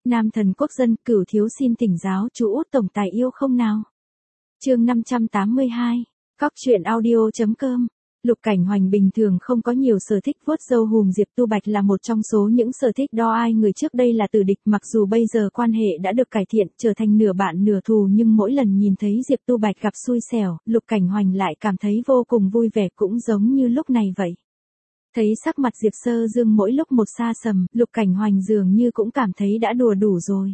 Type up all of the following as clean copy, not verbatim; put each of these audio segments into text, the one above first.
Nam thần quốc dân, Cửu thiếu xin thỉnh giáo chú út tổng tài yêu không nào. Chương 582. Cóc truyện audio.com. Lục Cảnh Hoành bình thường không có nhiều sở thích, vuốt râu hùm Diệp Tu Bạch là một trong số những sở thích đó. Ai người trước đây là tử địch, mặc dù bây giờ quan hệ đã được cải thiện, trở thành nửa bạn nửa thù, nhưng mỗi lần nhìn thấy Diệp Tu Bạch gặp xui xẻo, Lục Cảnh Hoành lại cảm thấy vô cùng vui vẻ, cũng giống như lúc này vậy. Thấy sắc mặt Diệp Sơ Dương mỗi lúc một xa sầm, Lục Cảnh Hoành dường như cũng cảm thấy đã đùa đủ rồi.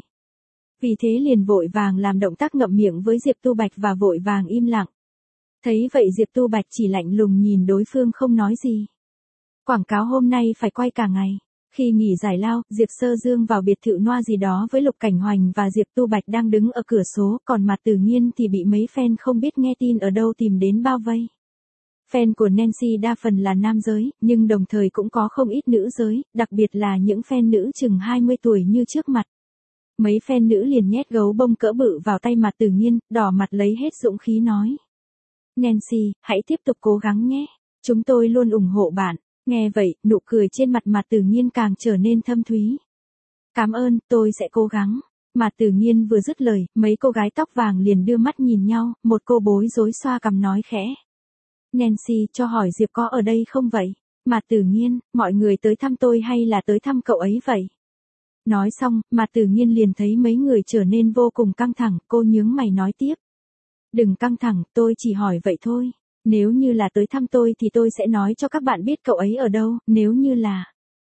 Vì thế liền vội vàng làm động tác ngậm miệng với Diệp Tu Bạch và vội vàng im lặng. Thấy vậy Diệp Tu Bạch chỉ lạnh lùng nhìn đối phương không nói gì. Quảng cáo hôm nay phải quay cả ngày. Khi nghỉ giải lao, Diệp Sơ Dương vào biệt thự noa gì đó với Lục Cảnh Hoành và Diệp Tu Bạch đang đứng ở cửa số, còn Mạt Tử Nghiên thì bị mấy fan không biết nghe tin ở đâu tìm đến bao vây. Fan của Nancy đa phần là nam giới, nhưng đồng thời cũng có không ít nữ giới, đặc biệt là những fan nữ chừng 20 tuổi như trước mặt. Mấy fan nữ liền nhét gấu bông cỡ bự vào tay Mạt Tử Nghiên, đỏ mặt lấy hết dũng khí nói. Nancy, hãy tiếp tục cố gắng nhé. Chúng tôi luôn ủng hộ bạn. Nghe vậy, nụ cười trên mặt Mạt Tử Nghiên càng trở nên thâm thúy. Cảm ơn, tôi sẽ cố gắng. Mạt Tử Nghiên vừa dứt lời, mấy cô gái tóc vàng liền đưa mắt nhìn nhau, một cô bối rối xoa cằm nói khẽ. Nancy, cho hỏi Diệp có ở đây không vậy? Mạt Tử Nghiên, mọi người tới thăm tôi hay là tới thăm cậu ấy vậy? Nói xong, Mạt Tử Nghiên liền thấy mấy người trở nên vô cùng căng thẳng, cô nhướng mày nói tiếp. Đừng căng thẳng, tôi chỉ hỏi vậy thôi. Nếu như là tới thăm tôi thì tôi sẽ nói cho các bạn biết cậu ấy ở đâu, nếu như là...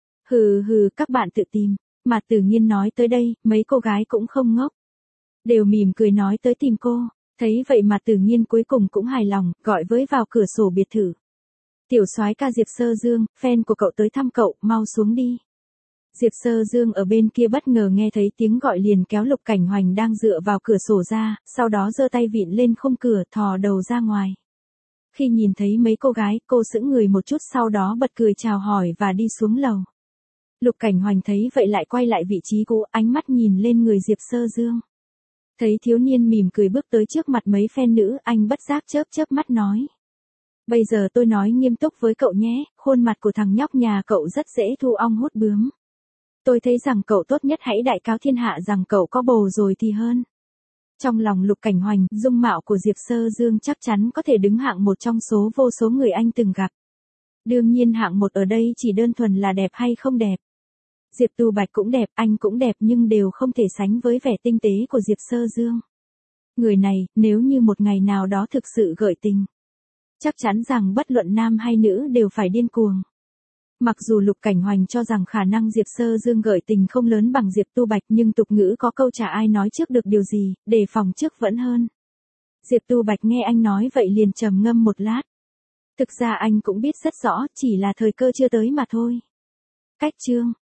Hừ, các bạn tự tìm. Mạt Tử Nghiên nói tới đây, mấy cô gái cũng không ngốc. Đều mỉm cười nói tới tìm cô. Thấy vậy Mạt Tử Nghiên cuối cùng cũng hài lòng, gọi với vào cửa sổ biệt thự. Tiểu soái ca Diệp Sơ Dương, fan của cậu tới thăm cậu, mau xuống đi. Diệp Sơ Dương ở bên kia bất ngờ nghe thấy tiếng gọi liền kéo Lục Cảnh Hoành đang dựa vào cửa sổ ra, sau đó giơ tay vịn lên khung cửa, thò đầu ra ngoài. Khi nhìn thấy mấy cô gái, cô sững người một chút, sau đó bật cười chào hỏi và đi xuống lầu. Lục Cảnh Hoành thấy vậy lại quay lại vị trí cũ, ánh mắt nhìn lên người Diệp Sơ Dương. Thấy thiếu niên mỉm cười bước tới trước mặt mấy fan nữ, anh bất giác chớp mắt nói. Bây giờ tôi nói nghiêm túc với cậu nhé, khuôn mặt của thằng nhóc nhà cậu rất dễ thu ong hút bướm. Tôi thấy rằng cậu tốt nhất hãy đại cáo thiên hạ rằng cậu có bồ rồi thì hơn. Trong lòng Lục Cảnh Hoành, dung mạo của Diệp Sơ Dương chắc chắn có thể đứng hạng một trong số vô số người anh từng gặp. Đương nhiên hạng một ở đây chỉ đơn thuần là đẹp hay không đẹp. Diệp Tu Bạch cũng đẹp, anh cũng đẹp, nhưng đều không thể sánh với vẻ tinh tế của Diệp Sơ Dương. Người này, nếu như một ngày nào đó thực sự gợi tình, chắc chắn rằng bất luận nam hay nữ đều phải điên cuồng. Mặc dù Lục Cảnh Hoành cho rằng khả năng Diệp Sơ Dương gợi tình không lớn bằng Diệp Tu Bạch, nhưng tục ngữ có câu chả ai nói trước được điều gì, đề phòng trước vẫn hơn. Diệp Tu Bạch nghe anh nói vậy liền trầm ngâm một lát. Thực ra anh cũng biết rất rõ, chỉ là thời cơ chưa tới mà thôi. Cách chương